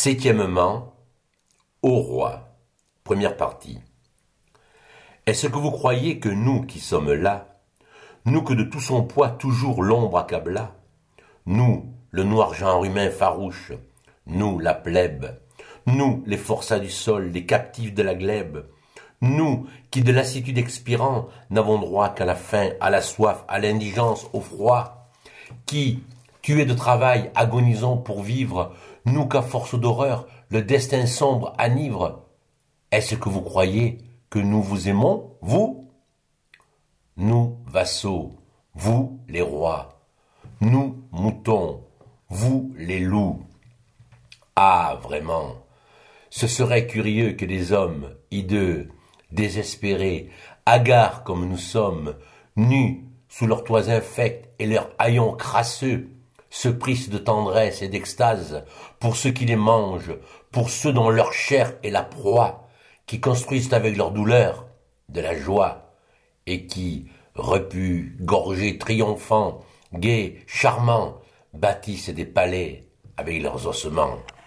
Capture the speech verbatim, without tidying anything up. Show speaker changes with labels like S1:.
S1: Septièmement, ô roi. Première partie. Est-ce que vous croyez que nous qui sommes là, nous que de tout son poids toujours l'ombre accabla, nous, le noir genre humain farouche, nous, la plèbe, nous, les forçats du sol, les captifs de la glèbe, nous, qui de lassitude expirant, n'avons droit qu'à la faim, à la soif, à l'indigence, au froid, qui, tués de travail, agonisons pour vivre, nous qu'à force d'horreur, le destin sombre enivre, est-ce que vous croyez que nous vous aimons, vous? Nous, vassaux, vous, les rois, nous, moutons, vous, les loups. Ah, vraiment, ce serait curieux que des hommes, hideux, désespérés, hagards comme nous sommes, nus sous leurs toits infects et leurs haillons crasseux, se prissent de tendresse et d'extase pour ceux qui les mangent, pour ceux dont leur chair est la proie, qui construisent avec leur douleur de la joie, et qui, repus, gorgés, triomphants, gais, charmants, bâtissent des palais avec leurs ossements.